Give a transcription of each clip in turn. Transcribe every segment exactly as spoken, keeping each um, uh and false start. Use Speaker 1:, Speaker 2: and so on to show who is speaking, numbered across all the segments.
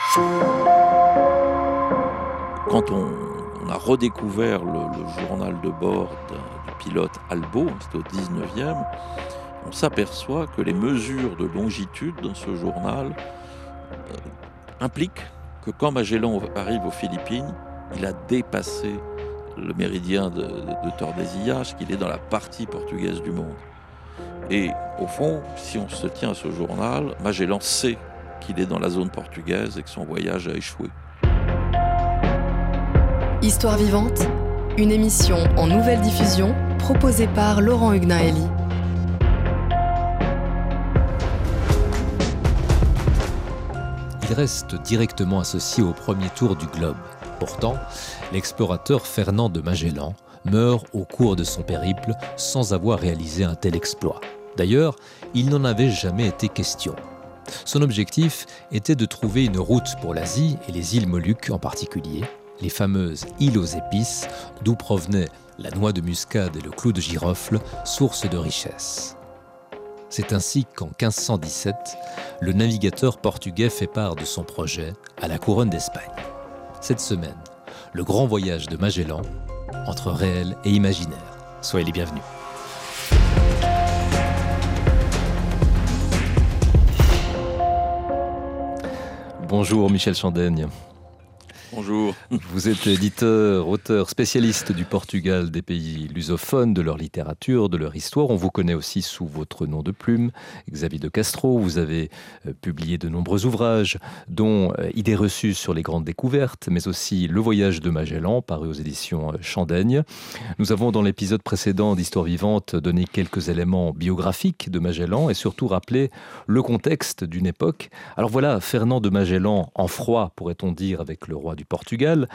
Speaker 1: Quand on, on a redécouvert le, le journal de bord d'un- du pilote Albo, c'était au dix-neuvième, on s'aperçoit que les mesures de longitude dans ce journal euh, impliquent que quand Magellan arrive aux Philippines, il a dépassé le méridien de, de, de Tordesillas, qu'il est dans la partie portugaise du monde. Et au fond, si on se tient à ce journal, Magellan sait qu'il est dans la zone portugaise et que son voyage a échoué.
Speaker 2: Histoire vivante, une émission en nouvelle diffusion proposée par Laurent Hugnaeli.
Speaker 3: Il reste directement associé au premier tour du globe. Pourtant, l'explorateur Fernand de Magellan meurt au cours de son périple sans avoir réalisé un tel exploit. D'ailleurs, il n'en avait jamais été question. Son objectif était de trouver une route pour l'Asie et les îles Moluques en particulier, les fameuses îles aux épices, d'où provenaient la noix de muscade et le clou de girofle, source de richesse. C'est ainsi qu'en quinze cent dix-sept, le navigateur portugais fait part de son projet à la couronne d'Espagne. Cette semaine, le grand voyage de Magellan entre réel et imaginaire. Soyez les bienvenus. Bonjour Michel Chandaigne.
Speaker 1: Bonjour.
Speaker 3: Vous êtes éditeur, auteur, spécialiste du Portugal, des pays lusophones, de leur littérature, de leur histoire. On vous connaît aussi sous votre nom de plume, Xavier de Castro. Vous avez euh, publié de nombreux ouvrages, dont euh, Idées reçues sur les grandes découvertes, mais aussi Le voyage de Magellan, paru aux éditions euh, Chandaigne. Nous avons, dans l'épisode précédent d'Histoire vivante, donné quelques éléments biographiques de Magellan et surtout rappelé le contexte d'une époque. Alors voilà, Fernand de Magellan, en froid, pourrait-on dire, avec le roi du Portugal.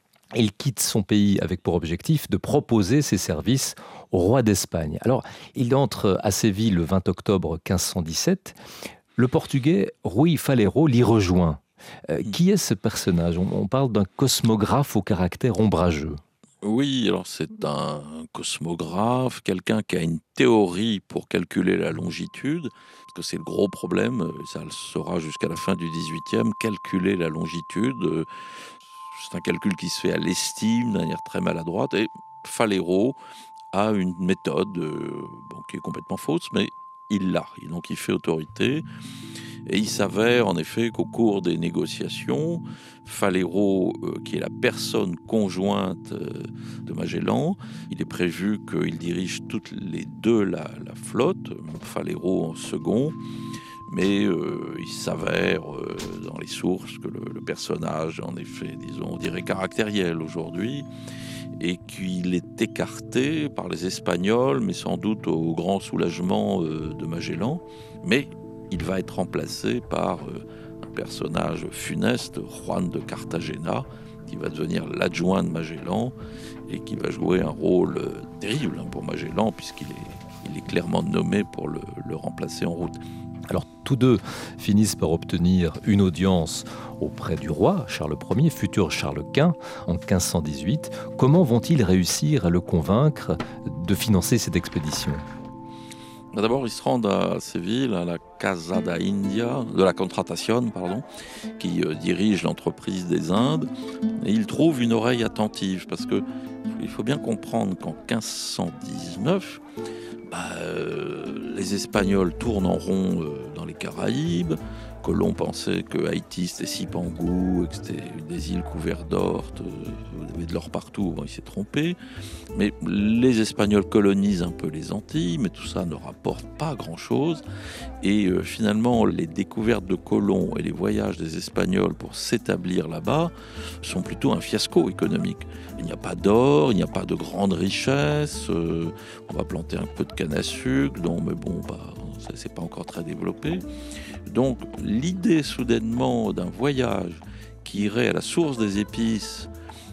Speaker 3: Il quitte son pays avec pour objectif de proposer ses services au roi d'Espagne. Alors, il entre à Séville le vingt octobre quinze cent dix-sept. Le Portugais Rui Faleiro l'y rejoint. Euh, qui est ce personnage ? on, on parle d'un cosmographe au caractère ombrageux.
Speaker 1: Oui, alors c'est un cosmographe, quelqu'un qui a une théorie pour calculer la longitude, parce que c'est le gros problème, ça le sera jusqu'à la fin du dix-huitième, calculer la longitude. C'est un calcul qui se fait à l'estime, de manière très maladroite, et Faleiro a une méthode euh, bon, qui est complètement fausse, mais il l'a, et donc il fait autorité. Et il s'avère en effet qu'au cours des négociations, Faleiro, euh, qui est la personne conjointe euh, de Magellan, il est prévu qu'il dirige toutes les deux la, la flotte, Faleiro en second, mais euh, il s'avère euh, dans les sources que le, le personnage, en effet, disons, on dirait caractériel aujourd'hui, et qu'il est écarté par les Espagnols, mais sans doute au grand soulagement euh, de Magellan, mais il va être remplacé par euh, un personnage funeste, Juan de Cartagena, qui va devenir l'adjoint de Magellan et qui va jouer un rôle euh, terrible pour Magellan, puisqu'il est, il est clairement nommé pour le, le remplacer en route.
Speaker 3: Alors, tous deux finissent par obtenir une audience auprès du roi, Charles Ier, futur Charles Quint, en quinze cent dix-huit. Comment vont-ils réussir à le convaincre de financer cette expédition ?
Speaker 1: D'abord, ils se rendent à Séville, à la Casa da India, de la Contratación, pardon, qui euh, dirige l'entreprise des Indes, et ils trouvent une oreille attentive, parce que il faut bien comprendre qu'en quinze cent dix-neuf, bah, euh, les Espagnols tournent en rond euh, dans les Caraïbes. Colomb pensait que Haïti c'était Sipangou, et que c'était des îles couvertes d'or, il y avait de l'or partout. Bon, il s'est trompé. Mais les Espagnols colonisent un peu les Antilles, mais tout ça ne rapporte pas grand-chose. Et euh, finalement, les découvertes de Colomb et les voyages des Espagnols pour s'établir là-bas sont plutôt un fiasco économique. Il n'y a pas d'or, il n'y a pas de grandes richesses. Euh, on va planter un peu de canne à sucre, non, mais bon, bah, ça c'est pas encore très développé. Donc l'idée soudainement d'un voyage qui irait à la source des épices,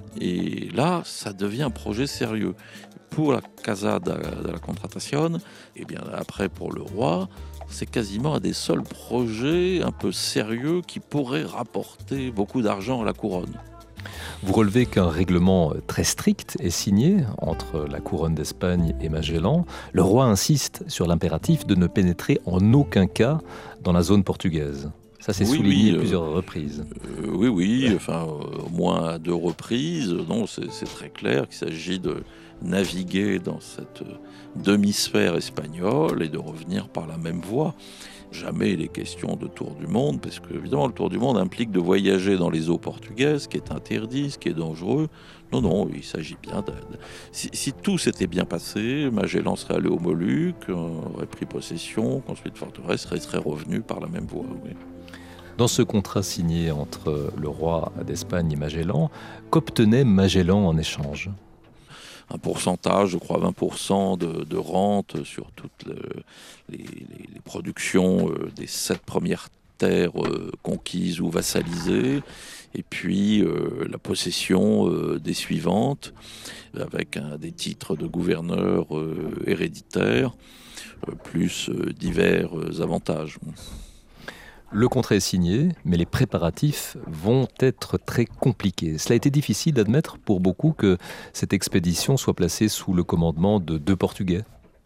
Speaker 1: et là ça devient un projet sérieux. Pour la Casa de la Contratación, et bien après pour le roi, c'est quasiment un des seuls projets un peu sérieux qui pourrait rapporter beaucoup d'argent à la couronne.
Speaker 3: Vous relevez qu'un règlement très strict est signé entre la couronne d'Espagne et Magellan. Le roi insiste sur l'impératif de ne pénétrer en aucun cas dans la zone portugaise. Ça s'est
Speaker 1: Oui,
Speaker 3: souligné
Speaker 1: oui,
Speaker 3: à
Speaker 1: euh,
Speaker 3: plusieurs reprises.
Speaker 1: euh, oui, oui, enfin, euh, au moins à deux reprises. Non, c'est, c'est très clair qu'il s'agit de naviguer dans cette euh, demi-sphère espagnole et de revenir par la même voie. Jamais il est question de tour du monde, parce que évidemment le tour du monde implique de voyager dans les eaux portugaises, ce qui est interdit, ce qui est dangereux. Non, non, il s'agit bien de... de- Si, si tout s'était bien passé, Magellan serait allé aux Moluques, aurait pris possession, construit de forteresses, et serait revenu par la même voie. Oui.
Speaker 3: Dans ce contrat signé entre le roi d'Espagne et Magellan, qu'obtenait Magellan en échange ?
Speaker 1: Un pourcentage, je crois vingt pour cent de, de rente sur toutes le- les, les- les productions euh, des sept premières terres euh, conquises ou vassalisées, et puis euh, la possession euh, des suivantes, avec un- des titres de gouverneur euh, héréditaires, euh, plus euh, divers euh, avantages.
Speaker 3: Le contrat est signé, mais les préparatifs vont être très compliqués. Cela a été difficile d'admettre pour beaucoup que cette expédition soit placée sous le commandement de deux Portugais.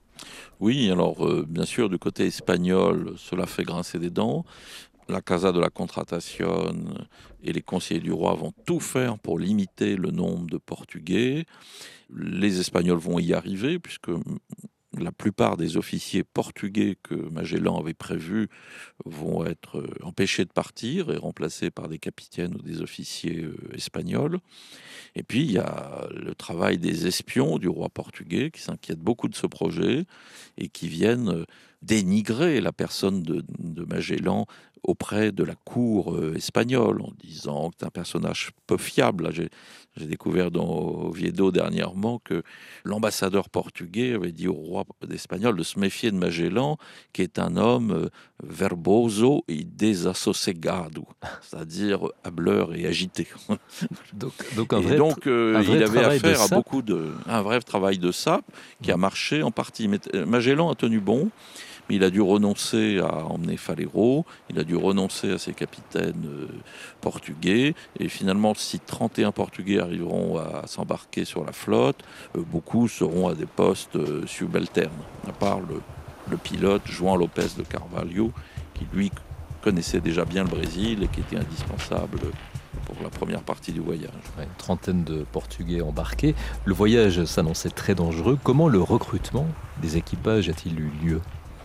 Speaker 1: Oui, alors euh, bien sûr, du côté espagnol, cela fait grincer des dents. La Casa de la Contratación et les conseillers du roi vont tout faire pour limiter le nombre de Portugais. Les Espagnols vont y arriver, puisque la plupart des officiers portugais que Magellan avait prévus vont être euh, empêchés de partir et remplacés par des capitaines ou des officiers euh, espagnols. Et puis, il y a le travail des espions du roi portugais qui s'inquiètent beaucoup de ce projet et qui viennent euh, dénigrer la personne de, de Magellan auprès de la cour euh, espagnole en disant que c'est un personnage peu fiable. Là, j'ai, j'ai découvert dans Oviedo dernièrement que l'ambassadeur portugais avait dit au roi d'Espagnol de se méfier de Magellan, qui est un homme euh, verboso et desassosegado, c'est-à-dire hâbleur et agité.
Speaker 3: Donc, donc un
Speaker 1: Et
Speaker 3: vrai,
Speaker 1: donc, euh,
Speaker 3: un vrai
Speaker 1: il avait
Speaker 3: travail de
Speaker 1: affaire à
Speaker 3: sape.
Speaker 1: beaucoup de... un vrai travail de sape qui a marché en partie. Mais euh, Magellan a tenu bon, mais il a dû renoncer à emmener Falero, il a dû renoncer à ses capitaines euh, portugais, et finalement, si trente et un Portugais arriveront à s'embarquer sur la flotte, euh, beaucoup seront à des postes euh, subalternes, à part le, le pilote Juan Lopez de Carvalho, qui lui connaissait déjà bien le Brésil et qui était indispensable pour la première partie du voyage.
Speaker 3: Ouais, une trentaine de Portugais embarqués. Le voyage s'annonçait très dangereux. Comment le recrutement des équipages a-t-il eu lieu ?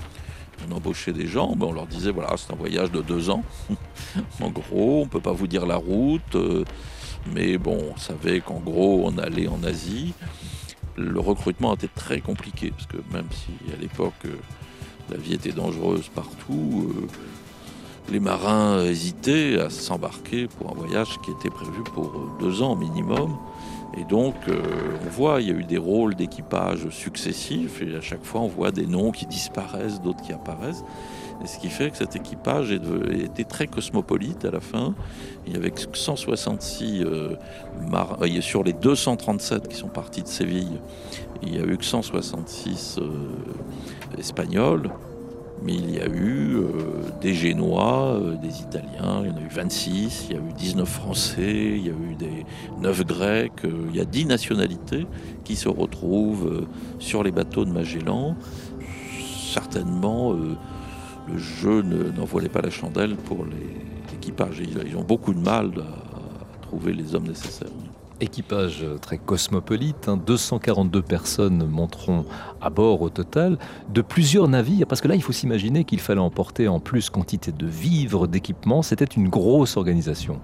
Speaker 1: On embauchait des gens, ben on leur disait voilà, c'est un voyage de deux ans. En gros, on peut pas vous dire la route, euh, mais bon, on savait qu'en gros, on allait en Asie. Le recrutement était très compliqué, parce que même si à l'époque, euh, la vie était dangereuse partout, euh, les marins hésitaient à s'embarquer pour un voyage qui était prévu pour deux ans minimum. Et donc, euh, on voit, il y a eu des rôles d'équipage successifs, et à chaque fois, on voit des noms qui disparaissent, d'autres qui apparaissent. Et ce qui fait que cet équipage est de- était très cosmopolite à la fin. Il y avait cent soixante-six euh, marins, euh, sur les deux cent trente-sept qui sont partis de Séville, il n'y a eu que cent soixante-six euh, Espagnols. Mais il y a eu euh, des Génois, euh, des Italiens, il y en a eu vingt-six, il y a eu dix-neuf Français, il y a eu des neuf Grecs, euh, il y a dix nationalités qui se retrouvent euh, sur les bateaux de Magellan. Certainement, euh, le jeu ne, n'en voilait pas la chandelle pour les, l'équipage. Ils, ils ont beaucoup de mal à, à trouver les hommes nécessaires.
Speaker 3: Équipage très cosmopolite, hein, deux cent quarante-deux personnes monteront à bord au total, de plusieurs navires, parce que là il faut s'imaginer qu'il fallait emporter en plus quantité de vivres, d'équipements, c'était une grosse organisation.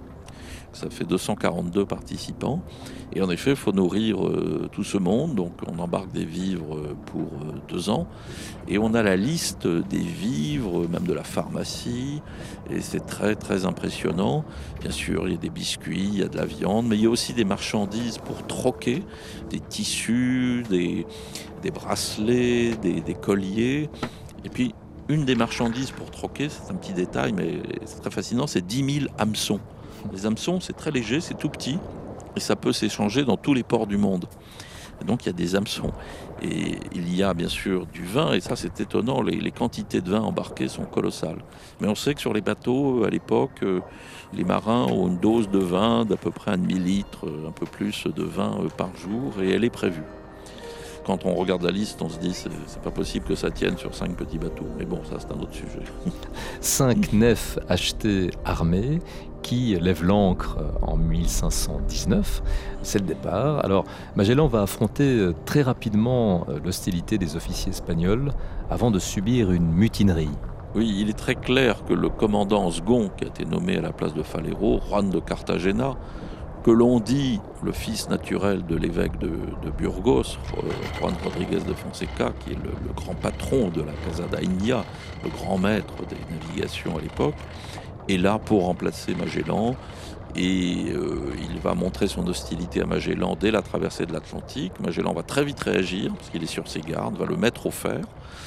Speaker 1: Ça fait deux cent quarante-deux participants. Et en effet, il faut nourrir euh, tout ce monde. Donc on embarque des vivres pour euh, deux ans. Et on a la liste des vivres, même de la pharmacie. Et c'est très, très impressionnant. Bien sûr, il y a des biscuits, il y a de la viande, mais il y a aussi des marchandises pour troquer, des tissus, des, des bracelets, des, des colliers. Et puis, une des marchandises pour troquer, c'est un petit détail, mais c'est très fascinant, c'est dix mille hameçons. Les hameçons, c'est très léger, c'est tout petit, et ça peut s'échanger dans tous les ports du monde. Et donc il y a des hameçons. Et il y a bien sûr du vin, et ça c'est étonnant, les, les quantités de vin embarquées sont colossales. Mais on sait que sur les bateaux, à l'époque, euh, les marins ont une dose de vin d'à peu près un demi-litre, un peu plus de vin euh, par jour, et elle est prévue. quand on regarde la liste, on se dit c'est, c'est pas possible que ça tienne sur cinq petits bateaux. Mais bon, ça c'est un autre sujet.
Speaker 3: Cinq nefs achetées armées qui lèvent l'ancre en mille cinq cent dix-neuf. C'est le départ. Alors, Magellan va affronter très rapidement l'hostilité des officiers espagnols avant de subir une mutinerie.
Speaker 1: Oui, il est très clair que le commandant second qui a été nommé à la place de Falero, Juan de Cartagena, que l'on dit le fils naturel de l'évêque de, de Burgos, Juan Rodriguez de Fonseca, qui est le, le grand patron de la Casada India, le grand maître des navigations à l'époque, est là pour remplacer Magellan. Et euh, il va montrer son hostilité à Magellan dès la traversée de l'Atlantique. Magellan va très vite réagir, parce qu'il est sur ses gardes, va le mettre au fer.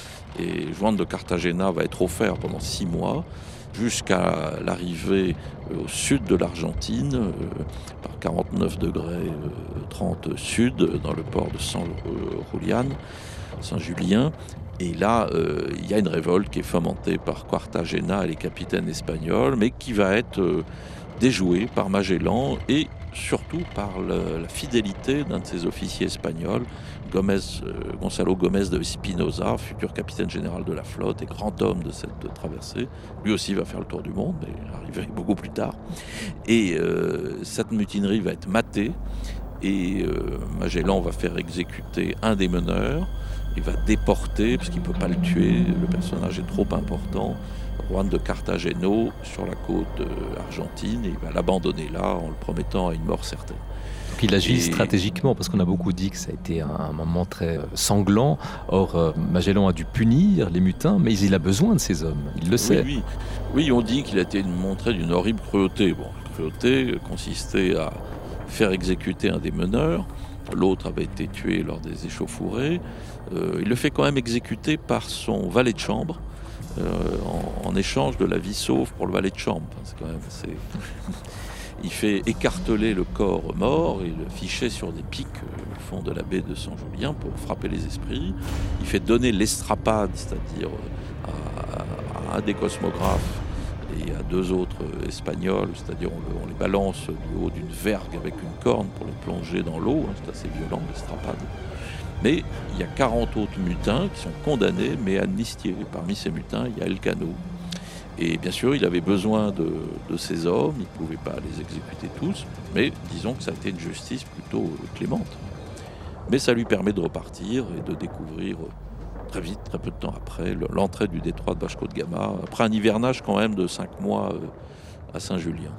Speaker 1: Et Juan de Cartagena va être au fer pendant six mois, jusqu'à l'arrivée au sud de l'Argentine, euh, par quarante-neuf degrés euh, trente sud, dans le port de San Julián, Saint-Julien. Et là, euh, il y a une révolte qui est fomentée par Cartagena et les capitaines espagnols, mais qui va être euh, déjouée par Magellan et surtout par le, la fidélité d'un de ses officiers espagnols, Gomez, euh, Gonzalo Gomez de Espinosa, futur capitaine général de la flotte et grand homme de cette traversée. Lui aussi va faire le tour du monde, mais arrivé beaucoup plus tard. Et euh, cette mutinerie va être matée et euh, Magellan va faire exécuter un des meneurs. Il va déporter, puisqu'il ne peut pas le tuer, le personnage est trop important, Juan de Cartagena sur la côte argentine, et il va l'abandonner là en le promettant à une mort certaine.
Speaker 3: Donc il agit
Speaker 1: et...
Speaker 3: stratégiquement, parce qu'on a beaucoup dit que ça a été un moment très sanglant. Or, Magellan a dû punir les mutins, mais il a besoin de ces hommes, il le sait.
Speaker 1: Oui, oui. oui on dit qu'il a été montré d'une horrible cruauté. Bon, la cruauté consistait à faire exécuter un des meneurs, l'autre avait été tué lors des échauffourées. Euh, il le fait quand même exécuter par son valet de chambre euh, en, en échange de la vie sauve pour le valet de chambre. Enfin, c'est quand même assez... Il fait écarteler le corps mort et le ficher sur des pics euh, au fond de la baie de San Julián pour frapper les esprits. Il fait donner l'estrapade, c'est-à-dire à, à un des cosmographes et à deux autres espagnols, c'est-à-dire on, le, on les balance du haut d'une vergue avec une corne pour les plonger dans l'eau, hein, c'est assez violent l'estrapade. Mais il y a quarante autres mutins qui sont condamnés mais amnistiés. Parmi ces mutins, il y a Elcano. Et bien sûr, il avait besoin de, de ces hommes, il ne pouvait pas les exécuter tous, mais disons que ça a été une justice plutôt clémente. Mais ça lui permet de repartir et de découvrir très vite, très peu de temps après, l'entrée du détroit de Vasco de Gama, après un hivernage quand même de cinq mois à Saint-Julien.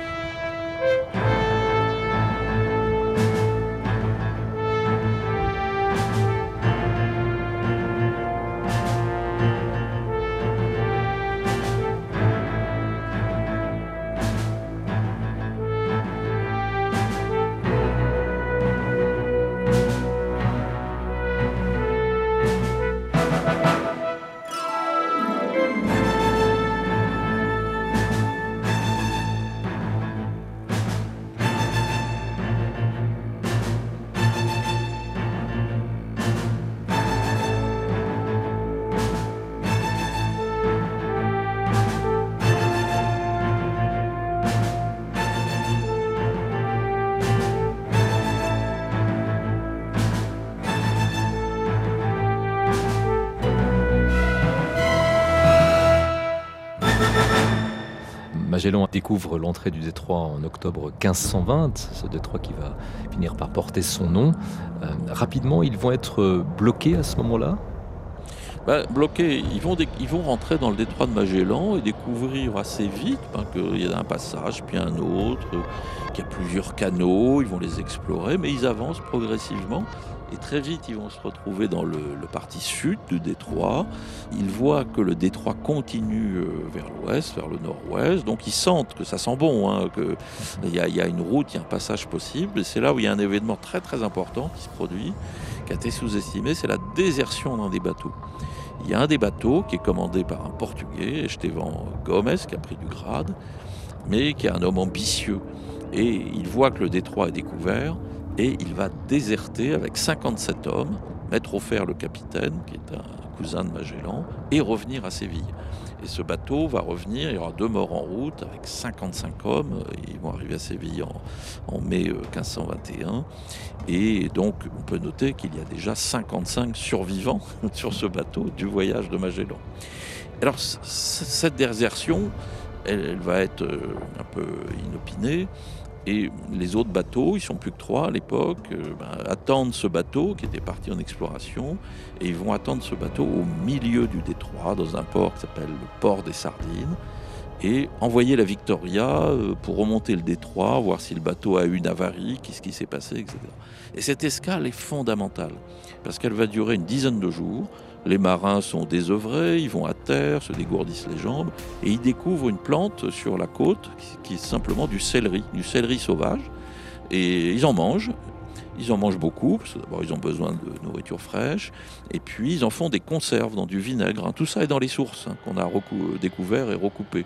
Speaker 3: Magellan découvre l'entrée du détroit en octobre quinze cent vingt, ce détroit qui va finir par porter son nom. Euh, rapidement, ils vont être bloqués à ce moment-là ?
Speaker 1: Ben, bloqués, ils vont, dé- ils vont rentrer dans le détroit de Magellan et découvrir assez vite ben, qu'il y a un passage, puis un autre, qu'il y a plusieurs canaux, ils vont les explorer, mais ils avancent progressivement. Et très vite, ils vont se retrouver dans le, le parti sud du détroit. Ils voient que le détroit continue vers l'ouest, vers le nord-ouest. Donc, ils sentent que ça sent bon, hein, qu'il y a, il y a une route, il y a un passage possible. Et c'est là où il y a un événement très, très important qui se produit, qui a été sous-estimé, c'est la désertion d'un des bateaux. Il y a un des bateaux qui est commandé par un Portugais, Esteban Gomes, qui a pris du grade, mais qui est un homme ambitieux. Et il voit que le détroit est découvert, et il va déserter avec cinquante-sept hommes, mettre au fer le capitaine, qui est un cousin de Magellan, et revenir à Séville. Et ce bateau va revenir, il y aura deux morts en route avec cinquante-cinq hommes. Ils vont arriver à Séville en, en mai quinze cent vingt et un. Et donc, on peut noter qu'il y a déjà cinquante-cinq survivants sur ce bateau du voyage de Magellan. Alors, c- cette désertion, elle, elle va être un peu inopinée. Et les autres bateaux, ils sont plus que trois à l'époque, euh, ben, attendent ce bateau qui était parti en exploration, et ils vont attendre ce bateau au milieu du détroit, dans un port qui s'appelle le port des Sardines, et envoyer la Victoria euh, pour remonter le détroit, voir si le bateau a eu une avarie, qu'est-ce qui s'est passé, et cetera. Et cette escale est fondamentale, parce qu'elle va durer une dizaine de jours. Les marins sont désœuvrés, ils vont à terre, se dégourdissent les jambes, et ils découvrent une plante sur la côte qui est simplement du céleri, du céleri sauvage. Et ils en mangent, ils en mangent beaucoup, parce que d'abord ils ont besoin de nourriture fraîche, et puis ils en font des conserves dans du vinaigre. Hein. Tout ça est dans les sources hein, qu'on a recou- découvert et recoupé.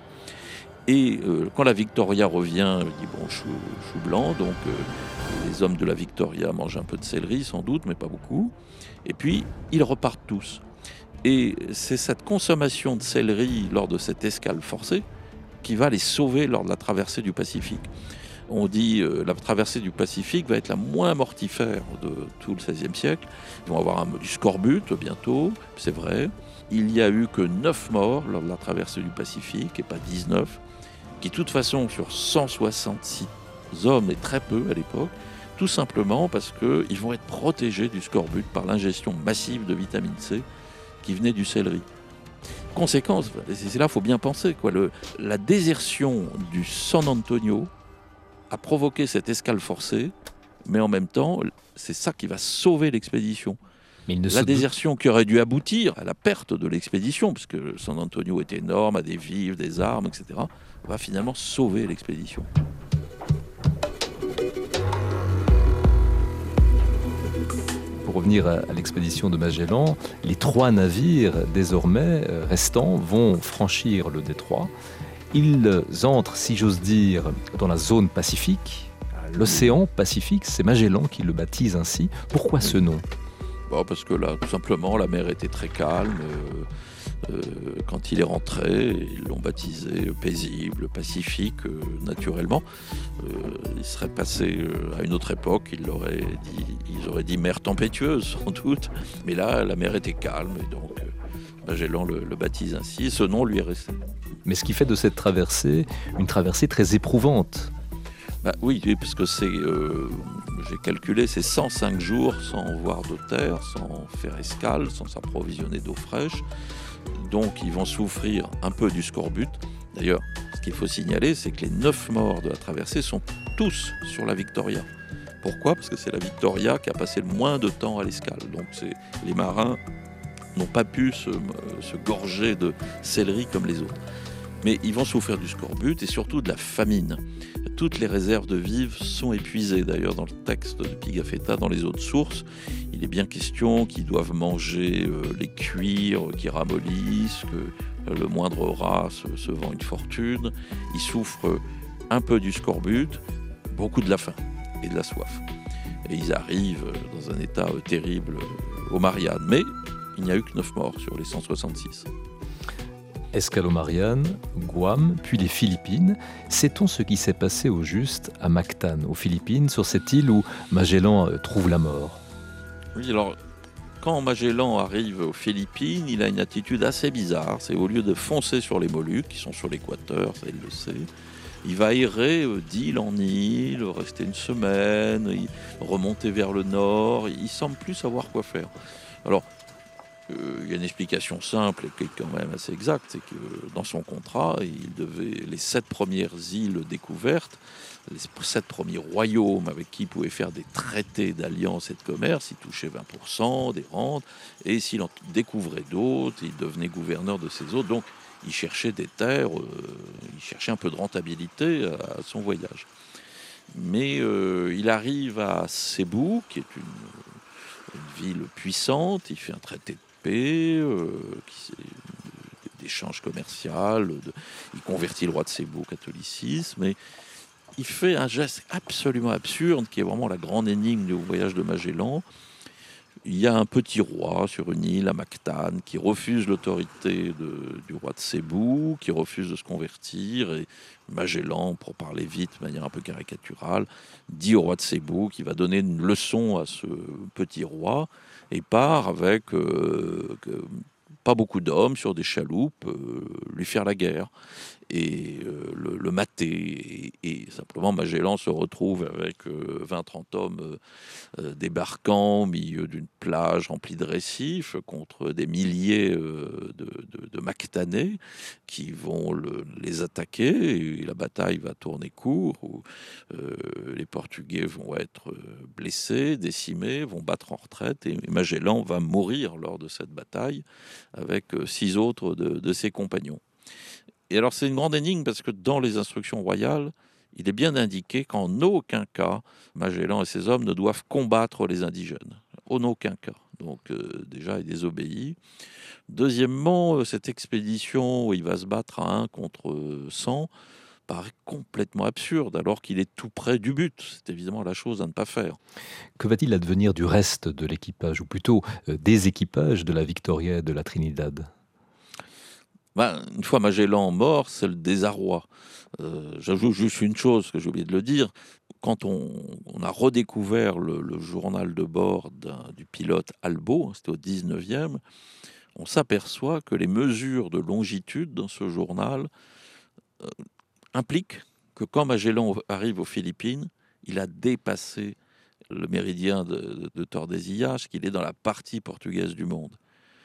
Speaker 1: Et euh, quand la Victoria revient, il dit bon, chou, chou blanc, donc euh, les hommes de la Victoria mangent un peu de céleri sans doute, mais pas beaucoup. Et puis ils repartent tous. Et c'est cette consommation de céleri lors de cette escale forcée qui va les sauver lors de la traversée du Pacifique. On dit euh, la traversée du Pacifique va être la moins mortifère de tout le seizième siècle. Ils vont avoir un, du scorbut bientôt, c'est vrai. Il n'y a eu que neuf morts lors de la traversée du Pacifique et pas dix-neuf, qui de toute façon sur cent soixante-six hommes est très peu à l'époque, tout simplement parce qu'ils vont être protégés du scorbut par l'ingestion massive de vitamine C qui venait du céleri. Conséquence, c'est là qu'il faut bien penser, quoi, le, la désertion du San Antonio a provoqué cette escale forcée, mais en même temps, c'est ça qui va sauver l'expédition.
Speaker 3: Mais il ne
Speaker 1: La
Speaker 3: se
Speaker 1: désertion qui aurait dû aboutir à la perte de l'expédition, puisque le San Antonio est énorme, a des vivres, des armes, et cetera, va finalement sauver l'expédition.
Speaker 3: Pour revenir à, à l'expédition de Magellan, les trois navires désormais euh, restants vont franchir le détroit. Ils entrent, si j'ose dire, dans la zone Pacifique, l'océan Pacifique. C'est Magellan qui le baptise ainsi. Pourquoi ce nom ?
Speaker 1: Bon, parce que là, tout simplement, la mer était très calme. Euh, euh, quand il est rentré, ils l'ont baptisé paisible, pacifique, euh, naturellement. Euh, il serait passé euh, à une autre époque, ils, l'auraient dit, ils auraient dit mer tempétueuse, sans doute. Mais là, la mer était calme, et donc euh, Magellan le, le baptise ainsi, et ce nom lui est resté.
Speaker 3: Mais ce qui fait de cette traversée une traversée très éprouvante.
Speaker 1: Bah oui, parce que c'est, euh, j'ai calculé, c'est cent cinq jours sans voir de terre, sans faire escale, sans s'approvisionner d'eau fraîche. Donc ils vont souffrir un peu du scorbut. D'ailleurs, ce qu'il faut signaler, c'est que les neuf morts de la traversée sont tous sur la Victoria. Pourquoi ? Parce que c'est la Victoria qui a passé le moins de temps à l'escale. Donc c'est, les marins n'ont pas pu se, se gorger de céleri comme les autres. Mais ils vont souffrir du scorbut et surtout de la famine. Toutes les réserves de vivres sont épuisées. D'ailleurs, dans le texte de Pigafetta, dans les autres sources, il est bien question qu'ils doivent manger euh, les cuirs qui ramollissent, que euh, le moindre rat se, se vend une fortune. Ils souffrent un peu du scorbut, beaucoup de la faim et de la soif. Et ils arrivent dans un état euh, terrible euh, aux Mariannes. Mais il n'y a eu que neuf morts sur les cent soixante-six.
Speaker 3: Escale aux Mariannes, Guam, puis les Philippines. Sait-on ce qui s'est passé au juste à Mactan, aux Philippines, sur cette île où Magellan trouve la mort ?
Speaker 1: Oui, alors, quand Magellan arrive aux Philippines, il a une attitude assez bizarre. C'est au lieu de foncer sur les Moluques, qui sont sur l'équateur, ça il le sait, il va errer d'île en île, rester une semaine, remonter vers le nord. Il semble plus savoir quoi faire. Alors, Euh, il y a une explication simple et qui est quand même assez exacte, c'est que dans son contrat, il devait les sept premières îles découvertes, les sept premiers royaumes avec qui il pouvait faire des traités d'alliance et de commerce, il touchait vingt pour cent des rentes, et s'il en découvrait d'autres, il devenait gouverneur de ces autres. Donc il cherchait des terres, euh, il cherchait un peu de rentabilité à, à son voyage. Mais euh, il arrive à Cebu, qui est une, une ville puissante, il fait un traité de Euh, qui, d'échange commercial, de, il convertit le roi de Cebu au catholicisme, et il fait un geste absolument absurde qui est vraiment la grande énigme du voyage de Magellan. il y a un petit roi sur une île à Mactane qui refuse l'autorité de, du roi de Sébou, qui refuse de se convertir. Et Magellan, pour parler vite, de manière un peu caricaturale, dit au roi de Sébou qu'il va donner une leçon à ce petit roi et part avec euh, que, pas beaucoup d'hommes sur des chaloupes, euh, lui faire la guerre et euh, le, le mater. Et, et simplement, Magellan se retrouve avec euh, vingt trente hommes euh, euh, débarquant au milieu d'une plage remplie de récifs contre des milliers euh, de, de, de Mactanais qui vont le, les attaquer. Et la bataille va tourner court, où euh, les Portugais vont être blessés, décimés, vont battre en retraite, et Magellan va mourir lors de cette bataille avec euh, six autres de, de ses compagnons. Et alors c'est une grande énigme parce que dans les instructions royales, il est bien indiqué qu'en aucun cas, Magellan et ses hommes ne doivent combattre les indigènes. En aucun cas. Donc euh, déjà, il désobéit. Deuxièmement, cette expédition où il va se battre à un contre cent paraît complètement absurde alors qu'il est tout près du but. C'est évidemment la chose à ne pas faire.
Speaker 3: Que va-t-il advenir du reste de l'équipage, ou plutôt euh, des équipages de la Victoria et de la Trinidad ?
Speaker 1: Ben, une fois Magellan mort, c'est le désarroi. Euh, j'ajoute juste une chose que j'ai oublié de le dire. Quand on, on a redécouvert le, le journal de bord du pilote Albo, c'était au dix-neuvième, on s'aperçoit que les mesures de longitude dans ce journal euh, impliquent que quand Magellan arrive aux Philippines, il a dépassé le méridien de, de, de Tordesillas, qu'il est dans la partie portugaise du monde.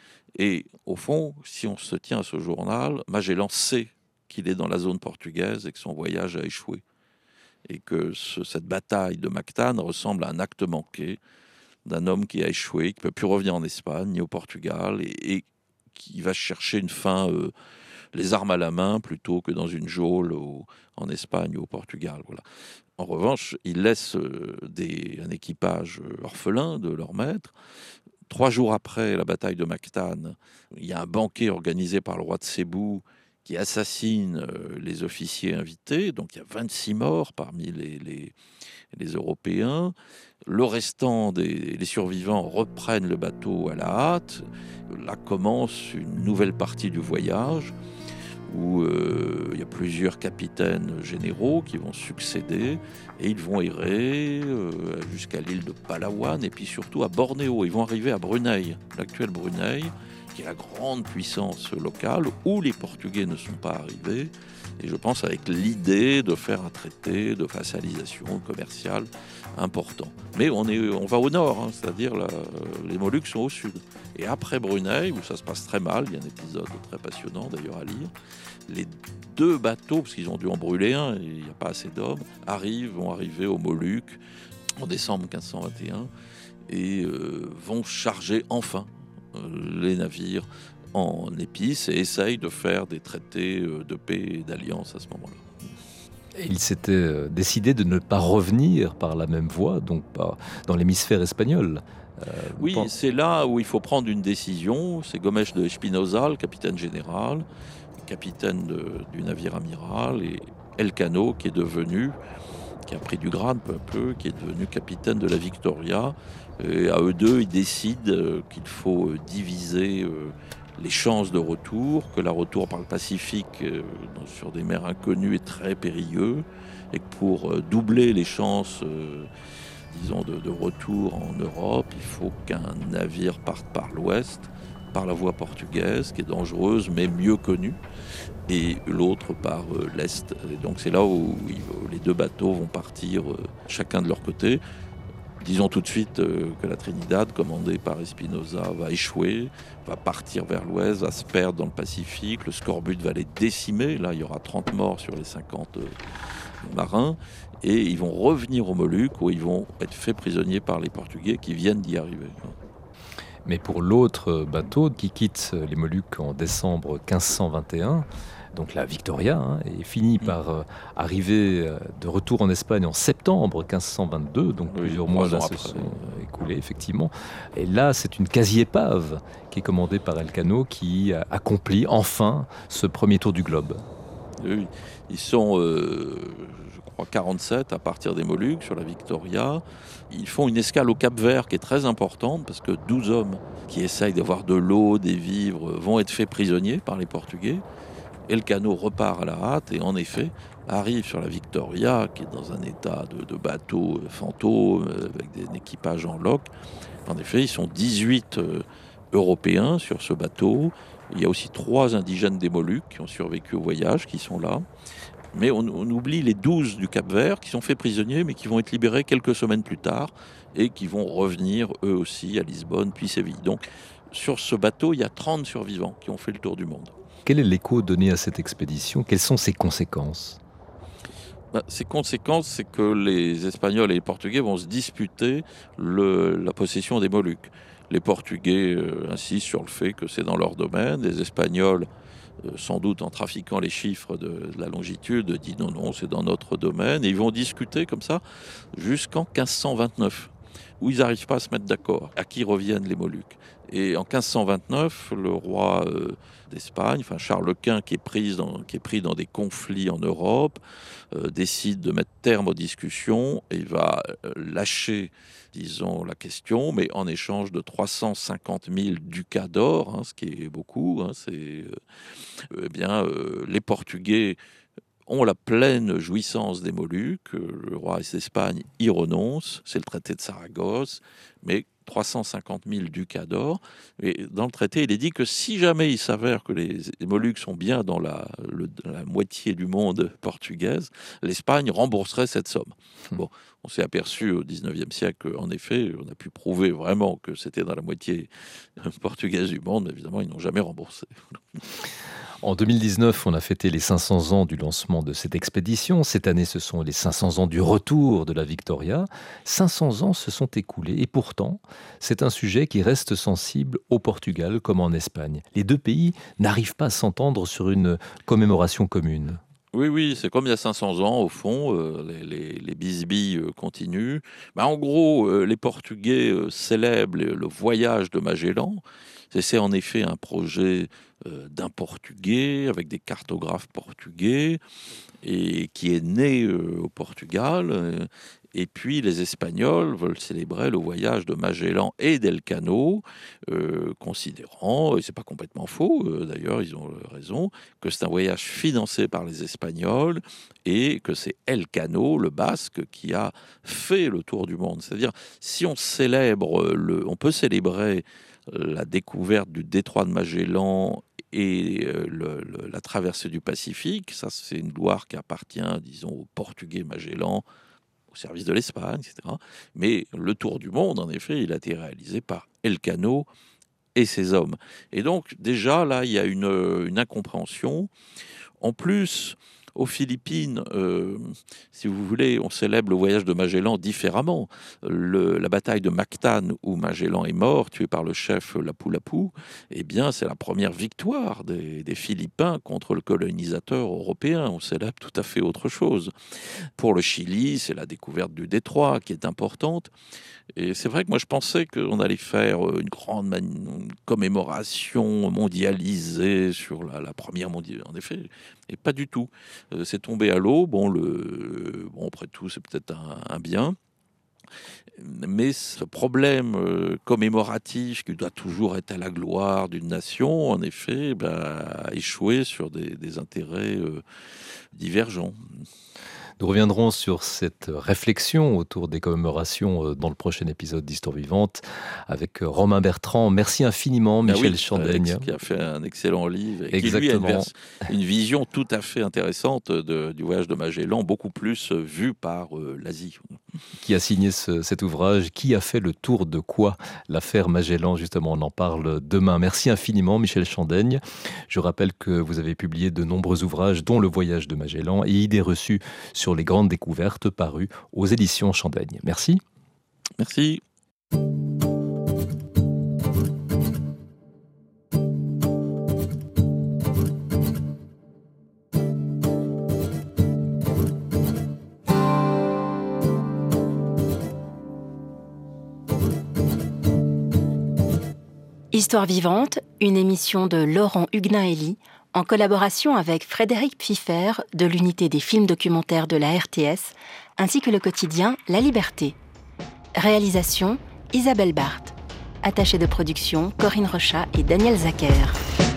Speaker 1: Et au fond, si on se tient à ce journal, Magellan sait qu'il est dans la zone portugaise et que son voyage a échoué. Et que ce, cette bataille de Mactane ressemble à un acte manqué d'un homme qui a échoué, qui ne peut plus revenir en Espagne ni au Portugal, et, et qui va chercher une fin, euh, les armes à la main, plutôt que dans une geôle au, en Espagne ou au Portugal. Voilà. En revanche, il laisse euh, des, un équipage orphelin de leur maître. Trois jours après la bataille de Mactane, il y a un banquet organisé par le roi de Sébou qui assassine euh, les officiers invités. Donc il y a vingt-six morts parmi les, les, les Européens. Le restant des les survivants reprennent le bateau à la hâte. Là commence une nouvelle partie du voyage où euh, il y a plusieurs capitaines généraux qui vont succéder et ils vont errer euh, jusqu'à l'île de Palawan et puis surtout à Bornéo. Ils vont arriver à Brunei, l'actuel Brunei, qui est la grande puissance locale où les Portugais ne sont pas arrivés. Et je pense avec l'idée de faire un traité de vassalisation commerciale important. Mais on, est, on va au nord, hein, c'est-à-dire la, les Moluques sont au sud. Et après Brunei, où ça se passe très mal, il y a un épisode très passionnant d'ailleurs à lire, les deux bateaux, parce qu'ils ont dû en brûler un, et il n'y a pas assez d'hommes, arrivent, vont arriver aux Moluques en décembre quinze cent vingt et un et euh, vont charger enfin euh, les navires en épices et essayent de faire des traités de paix et d'alliance à ce moment-là.
Speaker 3: Il s'était décidé de ne pas revenir par la même voie, donc pas dans l'hémisphère espagnol.
Speaker 1: Euh, oui, pense... c'est là où il faut prendre une décision. C'est Gomes de Espinosa, le capitaine général, capitaine de, du navire amiral, et Elcano, qui est devenu, qui a pris du grade peu à peu, qui est devenu capitaine de la Victoria. Et à eux deux, ils décident qu'il faut diviser les chances de retour, que la retour par le Pacifique euh, sur des mers inconnues est très périlleux, et que pour euh, doubler les chances euh, disons de, de retour en Europe, il faut qu'un navire parte par l'ouest, par la voie portugaise, qui est dangereuse mais mieux connue, et l'autre par euh, l'est. Et donc c'est là où, où les deux bateaux vont partir euh, chacun de leur côté. Disons tout de suite euh, que la Trinidad, commandée par Espinosa, va échouer, va partir vers l'ouest, va se perdre dans le Pacifique. Le scorbut va les décimer. Là, il y aura trente morts sur les cinquante euh, marins. Et ils vont revenir aux Moluques où ils vont être faits prisonniers par les Portugais qui viennent d'y arriver.
Speaker 3: Mais pour l'autre bateau qui quitte les Moluques en décembre quinze cent vingt et un, donc la Victoria, hein, et finit par euh, arriver euh, de retour en Espagne en septembre quinze cent vingt-deux, donc oui, plusieurs mois là, se sont euh, écoulés, effectivement. Et là, c'est une quasi-épave qui est commandée par Elcano qui a accompli enfin ce premier tour du globe.
Speaker 1: Oui, ils sont, euh, je crois quarante-sept, à partir des Moluques, sur la Victoria. Ils font une escale au Cap-Vert qui est très importante parce que douze hommes qui essayent d'avoir de l'eau, des vivres, vont être faits prisonniers par les Portugais. Elcano repart à la hâte et en effet arrive sur la Victoria qui est dans un état de, de bateau fantôme avec des, un équipage en loch. En effet, ils sont dix-huit euh, Européens sur ce bateau. Il y a aussi trois indigènes des Moluques qui ont survécu au voyage, qui sont là. Mais on, on oublie les douze du Cap-Vert qui sont faits prisonniers, mais qui vont être libérés quelques semaines plus tard et qui vont revenir eux aussi à Lisbonne, puis Séville. Donc sur ce bateau, il y a trente survivants qui ont fait le tour du monde.
Speaker 3: Quel est l'écho donné à cette expédition ? Quelles sont ses conséquences ?
Speaker 1: Bah, ses conséquences, c'est que les Espagnols et les Portugais vont se disputer le, la possession des Moluques. Les Portugais euh, insistent sur le fait que c'est dans leur domaine. Les Espagnols, euh, sans doute en trafiquant les chiffres de, de la longitude, disent non, non, c'est dans notre domaine. Et ils vont discuter comme ça jusqu'en quinze cent vingt-neuf, où ils n'arrivent pas à se mettre d'accord à qui reviennent les Moluques. Et en quinze cent vingt-neuf, le roi euh, d'Espagne, enfin Charles Quint, qui est, pris dans, qui est pris dans des conflits en Europe, euh, décide de mettre terme aux discussions et va euh, lâcher, disons, la question, mais en échange de trois cent cinquante mille ducats d'or, hein, ce qui est beaucoup. Hein, c'est, euh, eh bien, euh, les Portugais ont la pleine jouissance des Moluques. Le roi d'Espagne y renonce, c'est le traité de Saragosse, mais trois cent cinquante mille ducats d'or. Et dans le traité, il est dit que si jamais il s'avère que les, les Moluques sont bien dans la, le, la moitié du monde portugaise, l'Espagne rembourserait cette somme. Bon, on s'est aperçu au dix-neuvième siècle qu'en effet, on a pu prouver vraiment que c'était dans la moitié portugaise du monde, mais évidemment, ils n'ont jamais remboursé.
Speaker 3: En deux mille dix-neuf, on a fêté les cinq cents ans du lancement de cette expédition. Cette année, ce sont les cinq cents ans du retour de la Victoria. cinq cents ans se sont écoulés et pourtant, c'est un sujet qui reste sensible au Portugal comme en Espagne. Les deux pays n'arrivent pas à s'entendre sur une commémoration commune.
Speaker 1: Oui, oui, c'est comme il y a cinq cents ans, au fond, euh, les, les, les bisbilles euh, continuent. Ben, en gros, euh, les Portugais euh, célèbrent le, le voyage de Magellan. C'est, c'est en effet un projet euh, d'un Portugais, avec des cartographes portugais, et qui est né euh, au Portugal. Euh, et puis les Espagnols veulent célébrer le voyage de Magellan et d'Elcano, euh, considérant, et c'est pas complètement faux, euh, d'ailleurs ils ont raison, que c'est un voyage financé par les Espagnols et que c'est Elcano, le Basque, qui a fait le tour du monde. C'est-à-dire, si on célèbre, le, on peut célébrer la découverte du détroit de Magellan et euh, le, le, la traversée du Pacifique, ça c'est une gloire qui appartient, disons, au Portugais Magellan, au service de l'Espagne, et cetera. Mais le tour du monde, en effet, il a été réalisé par Elcano et ses hommes. Et donc, déjà, là, il y a une, une incompréhension. En plus, aux Philippines, euh, si vous voulez, on célèbre le voyage de Magellan différemment. Le, la bataille de Mactan, où Magellan est mort, tué par le chef Lapu-Lapu, eh bien, c'est la première victoire des, des Philippins contre le colonisateur européen. On célèbre tout à fait autre chose. Pour le Chili, c'est la découverte du détroit qui est importante. Et c'est vrai que moi, je pensais qu'on allait faire une grande man- une commémoration mondialisée sur la, la première mondiale, en effet, et pas du tout. Euh, c'est tombé à l'eau. Bon, le, bon, après tout, c'est peut-être un, un bien. Mais ce problème euh, commémoratif qui doit toujours être à la gloire d'une nation, en effet, bah, a échoué sur des, des intérêts euh, divergents.
Speaker 3: Nous reviendrons sur cette réflexion autour des commémorations dans le prochain épisode d'Histoire Vivante avec Romain Bertrand. Merci infiniment, Michel ah oui, Chandaigne.
Speaker 1: Qui a fait un excellent livre et Exactement. Qui lui a une, une vision tout à fait intéressante de, du voyage de Magellan, beaucoup plus vue par euh, l'Asie.
Speaker 3: Qui a signé ce, cet ouvrage? Qui a fait le tour de quoi? L'affaire Magellan, justement, on en parle demain. Merci infiniment, Michel Chandaigne. Je rappelle que vous avez publié de nombreux ouvrages, dont Le voyage de Magellan et Idées reçues sur les grandes découvertes, parues aux éditions Chandaigne. Merci.
Speaker 1: Merci.
Speaker 4: Histoire vivante, une émission de Laurent Hugnaeli en collaboration avec Frédéric Pfiffer de l'unité des films documentaires de la R T S, ainsi que le quotidien La Liberté. Réalisation Isabelle Barthes. Attachée de production Corinne Rochat et Daniel Zacher.